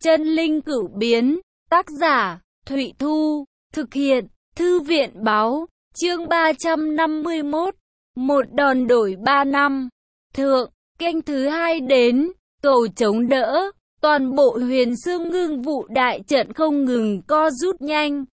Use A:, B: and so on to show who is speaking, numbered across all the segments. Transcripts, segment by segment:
A: Chân linh cửu biến, tác giả, Thụy Thu, thực hiện, Thư viện báo, chương 351, một đòn đổi 3 năm. Thượng, canh thứ 2 đến, cầu chống đỡ, toàn bộ Huyền Xương Ngưng Vụ đại trận không ngừng co rút nhanh.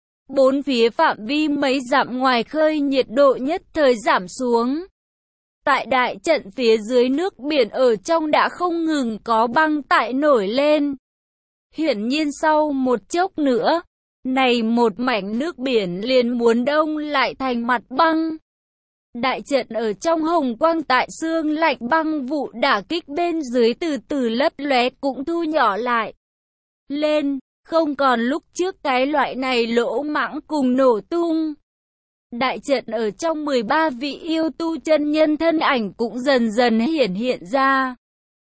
A: Bốn phía phạm vi mấy dặm ngoài khơi nhiệt độ nhất thời giảm xuống. Tại đại trận phía dưới nước biển ở trong đã không ngừng có băng tại nổi lên. Hiển nhiên sau một chốc nữa, này một mảnh nước biển liền muốn đông lại thành mặt băng. Đại trận ở trong hồng quang tại xương lạnh băng vụ đả kích bên dưới từ từ lấp lóe cũng thu nhỏ lại lên, không còn lúc trước cái loại này lỗ mãng cùng nổ tung. Đại trận ở trong 13 vị yêu tu chân nhân thân ảnh cũng dần dần hiện ra.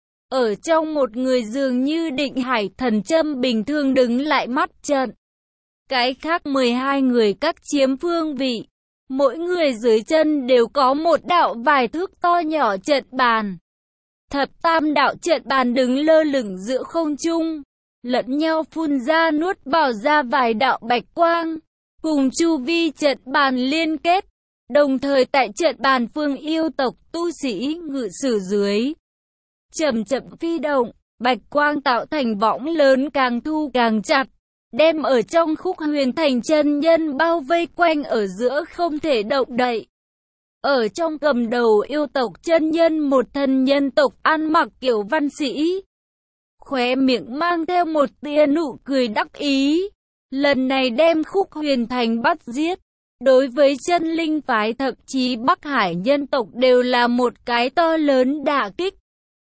A: Ở trong một người dường như định hải thần châm bình thường đứng lại mắt trận. Cái khác 12 người cắt chiếm phương vị. Mỗi người dưới chân đều có một đạo vài thước to nhỏ trận bàn. Thập tam đạo trận bàn đứng lơ lửng giữa không trung, lẫn nhau phun ra nuốt vào ra vài đạo bạch quang, cùng chu vi trận bàn liên kết. Đồng thời tại trận bàn phương yêu tộc tu sĩ ngự sử dưới chậm chậm phi động, bạch quang tạo thành võng lớn càng thu càng chặt, đem ở trong Khúc Huyền Thành chân nhân bao vây quanh ở giữa không thể động đậy. Ở trong cầm đầu yêu tộc chân nhân một thân nhân tộc ăn mặc kiểu văn sĩ, khóe miệng mang theo một tia nụ cười đắc ý. Lần này đem Khúc Huyền Thành bắt giết, đối với chân linh phái thậm chí Bắc Hải nhân tộc đều là một cái to lớn đả kích.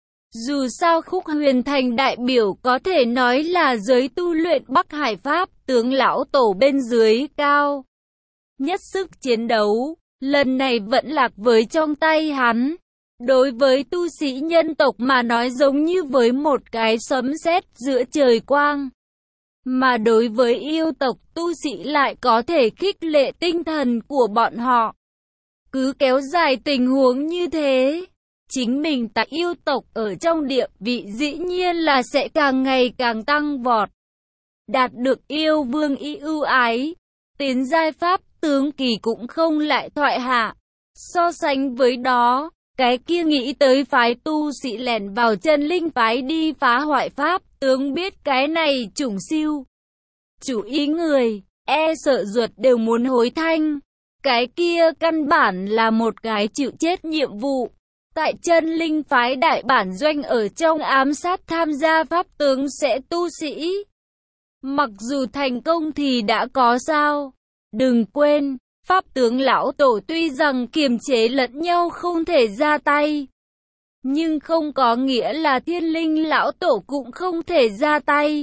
A: Dù sao Khúc Huyền Thành đại biểu có thể nói là giới tu luyện Bắc Hải Pháp tướng lão tổ bên dưới cao nhất sức chiến đấu, lần này vẫn lạc với trong tay hắn. Đối với tu sĩ nhân tộc mà nói giống như với một cái sấm sét giữa trời quang. Mà đối với yêu tộc tu sĩ lại có thể khích lệ tinh thần của bọn họ. Cứ kéo dài tình huống như thế, chính mình tại yêu tộc ở trong địa vị dĩ nhiên là sẽ càng ngày càng tăng vọt. Đạt được yêu vương y ưu ái, tiến giai pháp tướng kỳ cũng không lại thoại hạ. So sánh với đó, cái kia nghĩ tới phái tu sĩ lẻn vào chân linh phái đi phá hoại pháp tướng biết cái này chủng siêu chủ ý người, e sợ ruột đều muốn hối thanh. Cái kia căn bản là một cái chịu chết nhiệm vụ. Tại chân linh phái đại bản doanh ở trong ám sát tham gia pháp tướng sẽ tu sĩ. Mặc dù thành công thì đã có sao. Đừng quên, pháp tướng lão tổ tuy rằng kiềm chế lẫn nhau không thể ra tay, nhưng không có nghĩa là thiên linh lão tổ cũng không thể ra tay.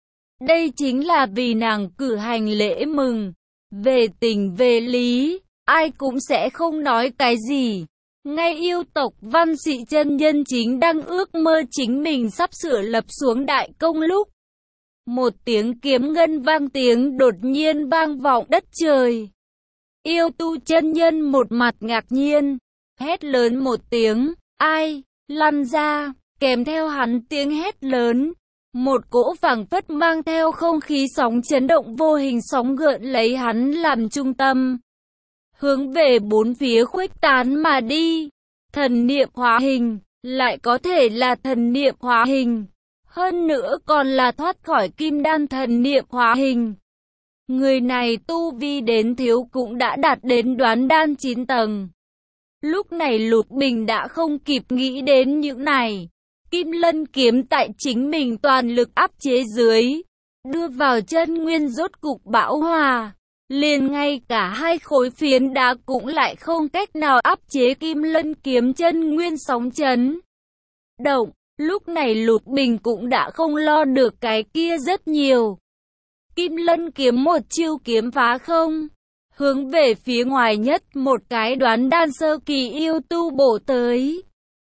A: Đây chính là vì nàng cử hành lễ mừng. Về tình về lý, ai cũng sẽ không nói cái gì. Ngay yêu tộc văn sĩ chân nhân chính đang ước mơ chính mình sắp sửa lập xuống đại công lúc, một tiếng kiếm ngân vang tiếng đột nhiên vang vọng đất trời. Yêu tu chân nhân một mặt ngạc nhiên, hét lớn một tiếng, ai, lăn ra, kèm theo hắn tiếng hét lớn. Một cỗ phảng phất mang theo không khí sóng chấn động vô hình sóng gợn lấy hắn làm trung tâm, hướng về bốn phía khuếch tán mà đi. Thần niệm hóa hình, lại có thể là thần niệm hóa hình, hơn nữa còn là thoát khỏi kim đan thần niệm hóa hình. Người này tu vi đến thiếu cũng đã đạt đến đoán đan 9 tầng. Lúc này Lục Bình đã không kịp nghĩ đến những này. Kim Lân kiếm tại chính mình toàn lực áp chế dưới, đưa vào chân nguyên rốt cục bão hòa. Liền ngay cả hai khối phiến đá cũng lại không cách nào áp chế Kim Lân kiếm chân nguyên sóng chấn động. Lúc này Lục Bình cũng đã không lo được cái kia rất nhiều. Kim Lân kiếm một chiêu kiếm phá không, hướng về phía ngoài nhất một cái đoán đan sơ kỳ yêu tu bổ tới.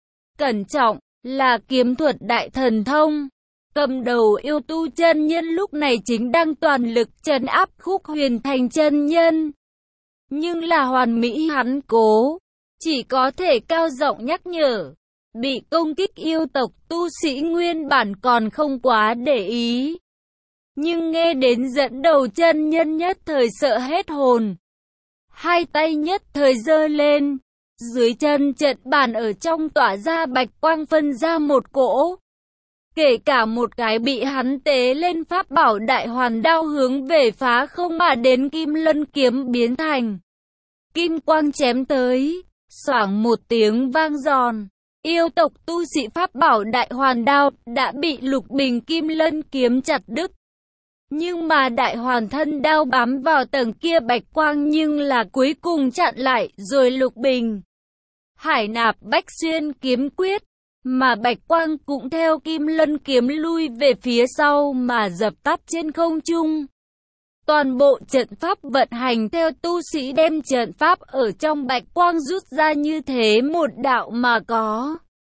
A: Cẩn trọng, là kiếm thuật đại thần thông. Cầm đầu yêu tu chân nhân lúc này chính đang toàn lực trấn áp Khúc Huyền Thành chân nhân. Nhưng là hoàn mỹ hắn cố, chỉ có thể cao giọng nhắc nhở. Bị công kích yêu tộc tu sĩ nguyên bản còn không quá để ý. Nhưng nghe đến dẫn đầu chân nhân nhất thời sợ hết hồn. Hai tay nhất thời giơ lên. Dưới chân trận bàn ở trong tỏa ra bạch quang phân ra một cỗ. Kể cả một cái bị hắn tế lên pháp bảo đại hoàn đao hướng về phá không mà đến kim lân kiếm biến thành. Kim quang chém tới, xoảng một tiếng vang giòn. Yêu tộc tu sĩ pháp bảo đại hoàn đao đã bị Lục Bình kim lân kiếm chặt đứt. Nhưng mà đại hoàn thân đao bám vào tầng kia bạch quang nhưng là cuối cùng chặn lại rồi Lục Bình. Hải nạp bách xuyên kiếm quyết, mà bạch quang cũng theo kim lân kiếm lui về phía sau mà dập tắt trên không trung. Toàn bộ trận pháp vận hành theo tu sĩ đem trận pháp ở trong bạch quang rút ra như thế một đạo mà có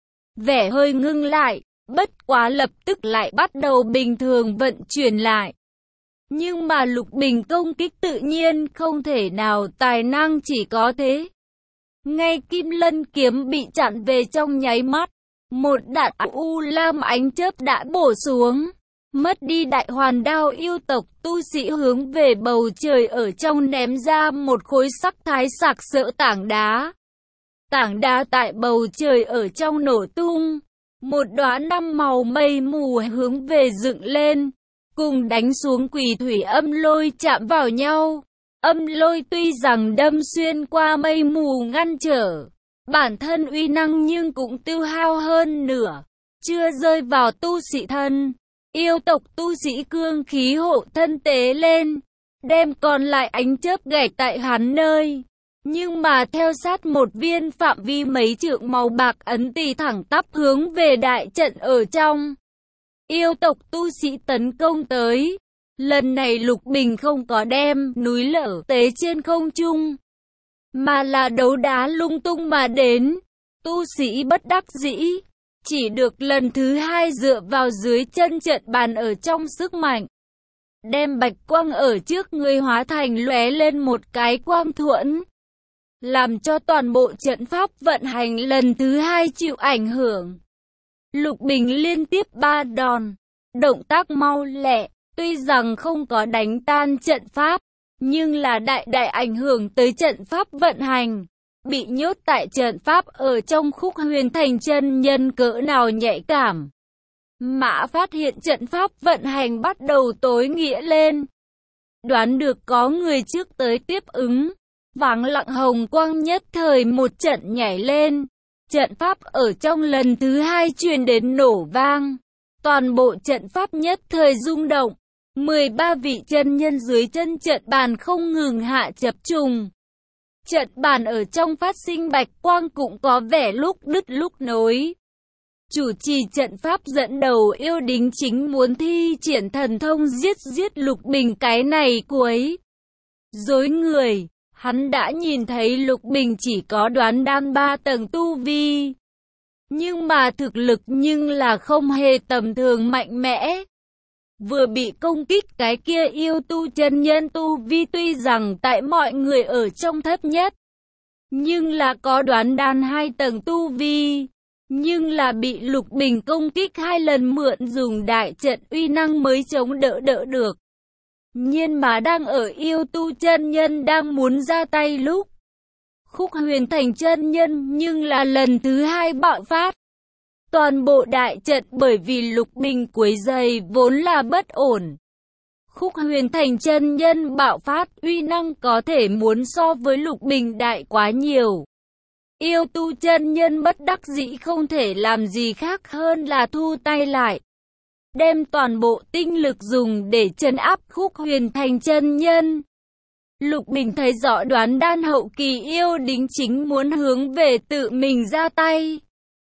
A: vẻ hơi ngưng lại, bất quá lập tức lại bắt đầu bình thường vận chuyển lại. Nhưng mà Lục Bình công kích tự nhiên không thể nào tài năng chỉ có thế. Ngay kim lân kiếm bị chặn về trong nháy mắt, một đạn u lam ánh chớp đã bổ xuống. Mất đi đại hoàn đao yêu tộc tu sĩ hướng về bầu trời ở trong ném ra một khối sắc thái sặc sỡ tảng đá. Tảng đá tại bầu trời ở trong nổ tung. Một đóa năm màu mây mù hướng về dựng lên. Cùng đánh xuống quỷ thủy âm lôi chạm vào nhau. Âm lôi tuy rằng đâm xuyên qua mây mù ngăn trở bản thân uy năng nhưng cũng tiêu hao hơn nửa. Chưa rơi vào tu sĩ thân. Yêu tộc tu sĩ cương khí hộ thân tế lên, đem còn lại ánh chớp gạch tại hắn nơi. Nhưng mà theo sát một viên phạm vi mấy trượng màu bạc ấn tì thẳng tắp hướng về đại trận ở trong. Yêu tộc tu sĩ tấn công tới. Lần này Lục Bình không có đem núi lở tế trên không trung, mà là đấu đá lung tung mà đến. Tu sĩ bất đắc dĩ. Chỉ được lần thứ hai dựa vào dưới chân trận bàn ở trong sức mạnh. Đem bạch quang ở trước người hóa thành lóe lên một cái quang thuẫn. Làm cho toàn bộ trận pháp vận hành lần thứ hai chịu ảnh hưởng. Lục Bình liên tiếp 3 đòn. Động tác mau lẹ, tuy rằng không có đánh tan trận pháp, nhưng là đại ảnh hưởng tới trận pháp vận hành. Bị nhốt tại trận pháp ở trong Khúc Huyền Thành chân nhân cỡ nào nhạy cảm. Mã phát hiện trận pháp vận hành bắt đầu tối nghĩa lên. Đoán được có người trước tới tiếp ứng. Vắng lặng hồng quang nhất thời một trận nhảy lên. Trận pháp ở trong lần thứ hai truyền đến nổ vang. Toàn bộ trận pháp nhất thời rung động. 13 vị chân nhân dưới chân trận bàn không ngừng hạ chập trùng. Trận bàn ở trong phát sinh bạch quang cũng có vẻ lúc đứt lúc nối. Chủ trì trận pháp dẫn đầu yêu đính chính muốn thi triển thần thông giết Lục Bình cái này cuối. Dối người, hắn đã nhìn thấy Lục Bình chỉ có đoán đan 3 tầng tu vi. Nhưng mà thực lực nhưng là không hề tầm thường mạnh mẽ. Vừa bị công kích cái kia yêu tu chân nhân tu vi tuy rằng tại mọi người ở trong thấp nhất. Nhưng là có đoán đan 2 tầng tu vi. Nhưng là bị Lục Bình công kích 2 lần mượn dùng đại trận uy năng mới chống đỡ được. Nhưng mà đang ở yêu tu chân nhân đang muốn ra tay lúc. Khúc Huyền Thành chân nhân nhưng là lần thứ 2 bạo phát. Toàn bộ đại trận bởi vì Lục Bình quấy rầy vốn là bất ổn. Khúc Huyền Thành chân nhân bạo phát uy năng có thể muốn so với Lục Bình đại quá nhiều. Yêu tu chân nhân bất đắc dĩ không thể làm gì khác hơn là thu tay lại. Đem toàn bộ tinh lực dùng để trấn áp Khúc Huyền Thành chân nhân. Lục Bình thấy rõ đoán đan hậu kỳ yêu đính chính muốn hướng về tự mình ra tay.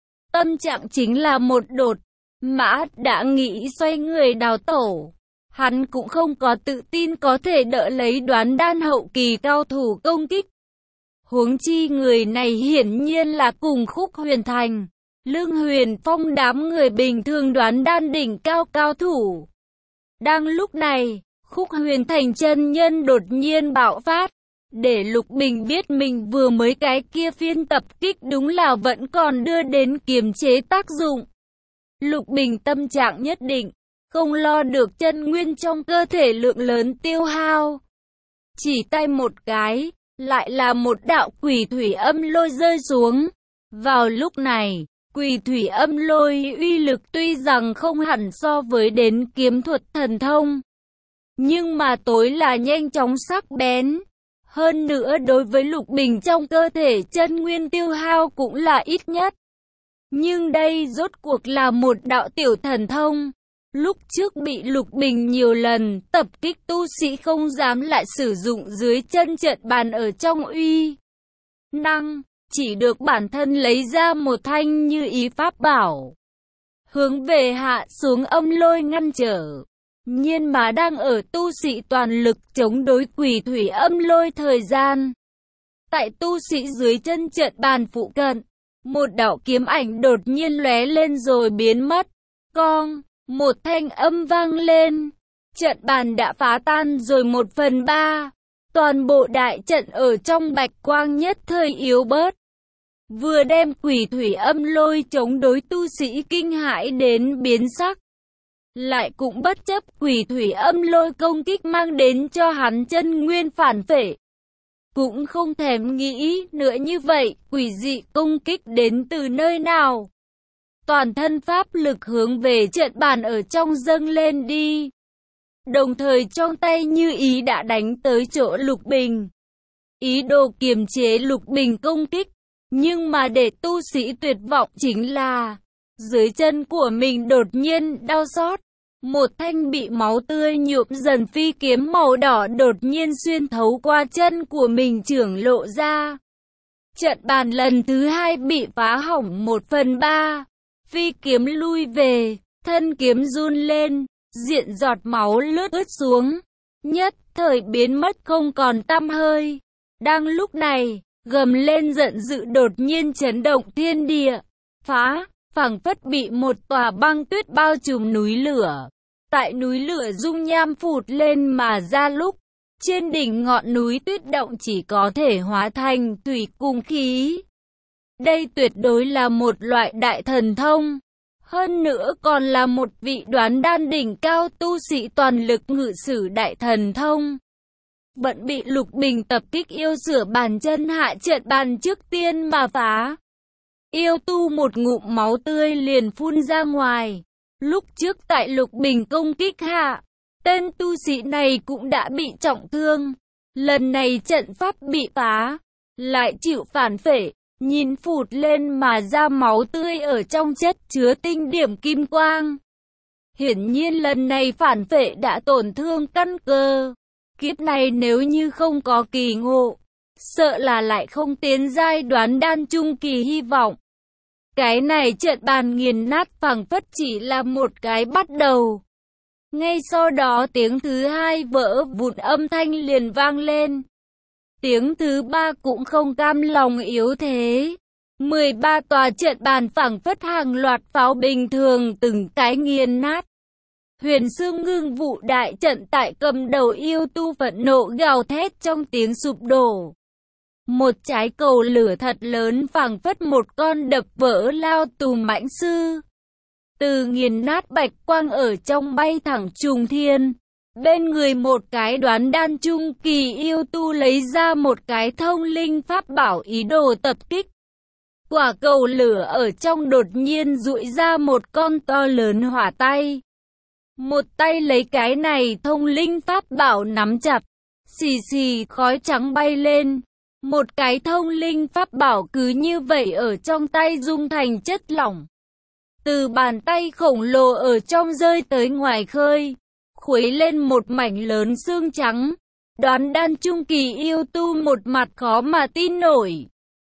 A: Tâm trạng chính là một đột. Mã đã nghĩ xoay người đào tổ. Hắn cũng không có tự tin có thể đỡ lấy đoán đan hậu kỳ cao thủ công kích. Huống chi người này hiển nhiên là cùng Khúc Huyền Thành, Lương Huyền Phong đám người bình thường đoán đan đỉnh cao thủ. Đang lúc này, Khúc Huyền Thành chân nhân đột nhiên bạo phát. để Lục Bình biết mình vừa mới cái kia phiên tập kích đúng là vẫn còn đưa đến kiềm chế tác dụng. Lục Bình tâm trạng nhất định, không lo được chân nguyên trong cơ thể lượng lớn tiêu hao. Chỉ tay một cái, lại là một đạo quỷ thủy âm lôi rơi xuống. Vào lúc này, quỷ thủy âm lôi uy lực tuy rằng không hẳn so với đến kiếm thuật thần thông, nhưng mà tối là nhanh chóng sắc bén. Hơn nữa đối với Lục Bình trong cơ thể chân nguyên tiêu hao cũng là ít nhất. Nhưng đây rốt cuộc là một đạo tiểu thần thông. Lúc trước bị Lục Bình nhiều lần tập kích tu sĩ không dám lại sử dụng dưới chân trận bàn ở trong uy năng, chỉ được bản thân lấy ra một thanh như ý pháp bảo, hướng về hạ xuống âm lôi ngăn trở. Nhưng mà đang ở tu sĩ toàn lực chống đối quỷ thủy âm lôi thời gian. Tại tu sĩ dưới chân trận bàn phụ cận, một đạo kiếm ảnh đột nhiên lóe lên rồi biến mất. Cong, một thanh âm vang lên. Trận bàn đã phá tan rồi 1/3. Toàn bộ đại trận ở trong bạch quang nhất thời yếu bớt. Vừa đem quỷ thủy âm lôi chống đối tu sĩ kinh hãi đến biến sắc. Lại cũng bất chấp quỷ thủy âm lôi công kích mang đến cho hắn chân nguyên phản phệ. Cũng không thèm nghĩ nữa như vậy, quỷ dị công kích đến từ nơi nào. Toàn thân pháp lực hướng về trận bàn ở trong dâng lên đi. Đồng thời trong tay như ý đã đánh tới chỗ Lục Bình. Ý đồ kiềm chế Lục Bình công kích. Nhưng mà để tu sĩ tuyệt vọng chính là dưới chân của mình đột nhiên đau xót. Một thanh bị máu tươi nhuộm dần phi kiếm màu đỏ đột nhiên xuyên thấu qua chân của mình chưởng lộ ra. Trận bàn lần thứ hai bị phá hỏng 1/3. Phi kiếm lui về, thân kiếm run lên, diện giọt máu lướt ướt xuống. Nhất thời biến mất không còn tăm hơi. Đang lúc này, gầm lên giận dữ đột nhiên chấn động thiên địa. Phảng phất bị một tòa băng tuyết bao trùm núi lửa. Tại núi lửa dung nham phụt lên mà ra lúc trên đỉnh ngọn núi tuyết động chỉ có thể hóa thành thủy cùng khí. Đây tuyệt đối là một loại đại thần thông. Hơn nữa còn là một vị đoán đan đỉnh cao tu sĩ toàn lực ngự sử đại thần thông. Vẫn bị Lục Bình tập kích yêu sửa bàn chân hạ trận bàn trước tiên mà phá. Yêu tu một ngụm máu tươi liền phun ra ngoài. Lúc trước tại Lục Bình công kích hạ, tên tu sĩ này cũng đã bị trọng thương. Lần này trận pháp bị phá, lại chịu phản phệ, nhìn phụt lên mà ra máu tươi ở trong chất chứa tinh điểm kim quang. Hiển nhiên lần này phản phệ đã tổn thương căn cơ. Kiếp này nếu như không có kỳ ngộ, sợ là lại không tiến giai đoán đan trung kỳ hy vọng. Cái này trận bàn nghiền nát phảng phất chỉ là một cái bắt đầu. Ngay sau đó tiếng thứ hai vỡ vụn âm thanh liền vang lên. Tiếng thứ ba cũng không cam lòng yếu thế. 13 tòa trận bàn phảng phất hàng loạt pháo bình thường từng cái nghiền nát. Huyền Xương Ngưng Vụ đại trận tại cầm đầu yêu tu phẫn nộ gào thét trong tiếng sụp đổ. Một trái cầu lửa thật lớn phảng phất một con đập vỡ lao tù mãnh sư. Từ nghiền nát bạch quang ở trong bay thẳng trùng thiên. Bên người một cái đoán đan trung kỳ yêu tu lấy ra một cái thông linh pháp bảo ý đồ tập kích. Quả cầu lửa ở trong đột nhiên dụi ra một con to lớn hỏa tay. Một tay lấy cái này thông linh pháp bảo nắm chặt. Xì xì khói trắng bay lên. Một cái thông linh pháp bảo cứ như vậy ở trong tay dung thành chất lỏng. Từ bàn tay khổng lồ ở trong rơi tới ngoài khơi. Khuấy lên một mảnh lớn xương trắng. Đoán đan trung kỳ yêu tu một mặt khó mà tin nổi.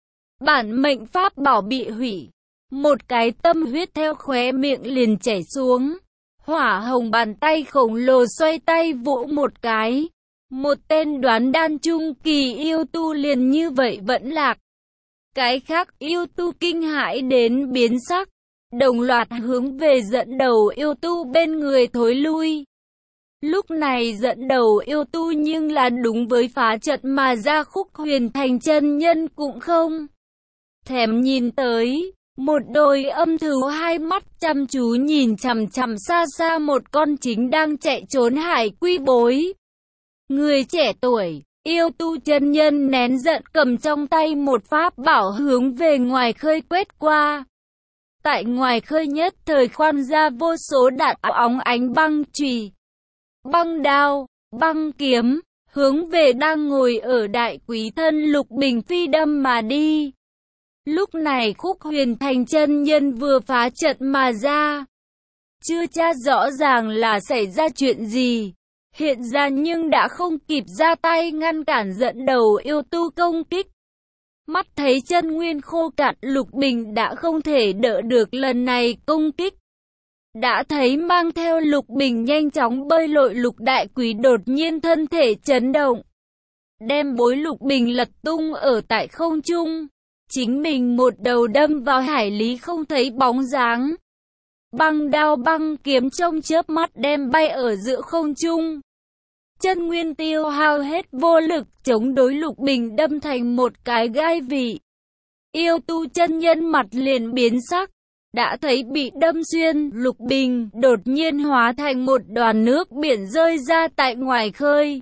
A: Bản mệnh pháp bảo bị hủy. Một cái tâm huyết theo khóe miệng liền chảy xuống. Hỏa hồng bàn tay khổng lồ xoay tay vỗ một cái. Một tên đoán đan trung kỳ yêu tu liền như vậy vẫn lạc. Cái khác yêu tu kinh hãi đến biến sắc. Đồng loạt hướng về dẫn đầu yêu tu bên người thối lui. Lúc này dẫn đầu yêu tu nhưng là đúng với phá trận mà ra. Khúc Huyền Thành chân nhân cũng không thèm nhìn tới. Một đôi âm thú hai mắt chăm chú nhìn chằm chằm xa xa một con chính đang chạy trốn hải quy bối. Người trẻ tuổi, yêu tu chân nhân nén giận cầm trong tay một pháp bảo hướng về ngoài khơi quét qua. Tại ngoài khơi nhất thời khoan ra vô số đạn óng ánh băng chùy, băng đao, băng kiếm, hướng về đang ngồi ở đại quý thân Lục Bình phi đâm mà đi. Lúc này Khúc Huyền Thành chân nhân vừa phá trận mà ra. Chưa tra rõ ràng là xảy ra chuyện gì hiện ra nhưng đã không kịp ra tay ngăn cản dẫn đầu yêu tu công kích. Mắt thấy chân nguyên khô cạn, Lục Bình đã không thể đỡ được lần này công kích. Đã thấy mang theo Lục Bình nhanh chóng bơi lội Lục Đại Quý đột nhiên thân thể chấn động, đem bối Lục Bình lật tung ở tại không trung. Chính mình một đầu đâm vào hải lý không thấy bóng dáng. Băng đao băng kiếm trong chớp mắt đem bay ở giữa không trung. Chân nguyên tiêu hao hết vô lực chống đối, Lục Bình đâm thành một cái gai vị. Yêu tu chân nhân mặt liền biến sắc. Đã thấy bị đâm xuyên, Lục Bình đột nhiên hóa thành một đoàn nước biển rơi ra tại ngoài khơi.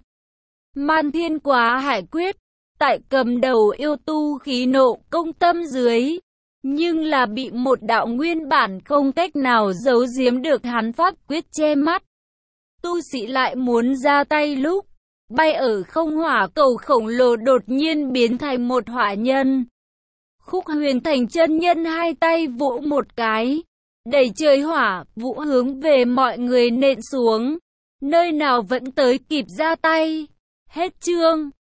A: Man Thiên Quá Hải Quyết. Tại cầm đầu yêu tu khí nộ công tâm dưới, nhưng là bị một đạo nguyên bản không cách nào giấu giếm được hắn pháp quyết che mắt. Tu sĩ lại muốn ra tay lúc bay ở không, hỏa cầu khổng lồ đột nhiên biến thành một hỏa nhân. Khúc Huyền Thành chân nhân hai tay vỗ một cái, đẩy trời hỏa vũ hướng về mọi người nện xuống, nơi nào vẫn tới kịp ra tay. Hết chương.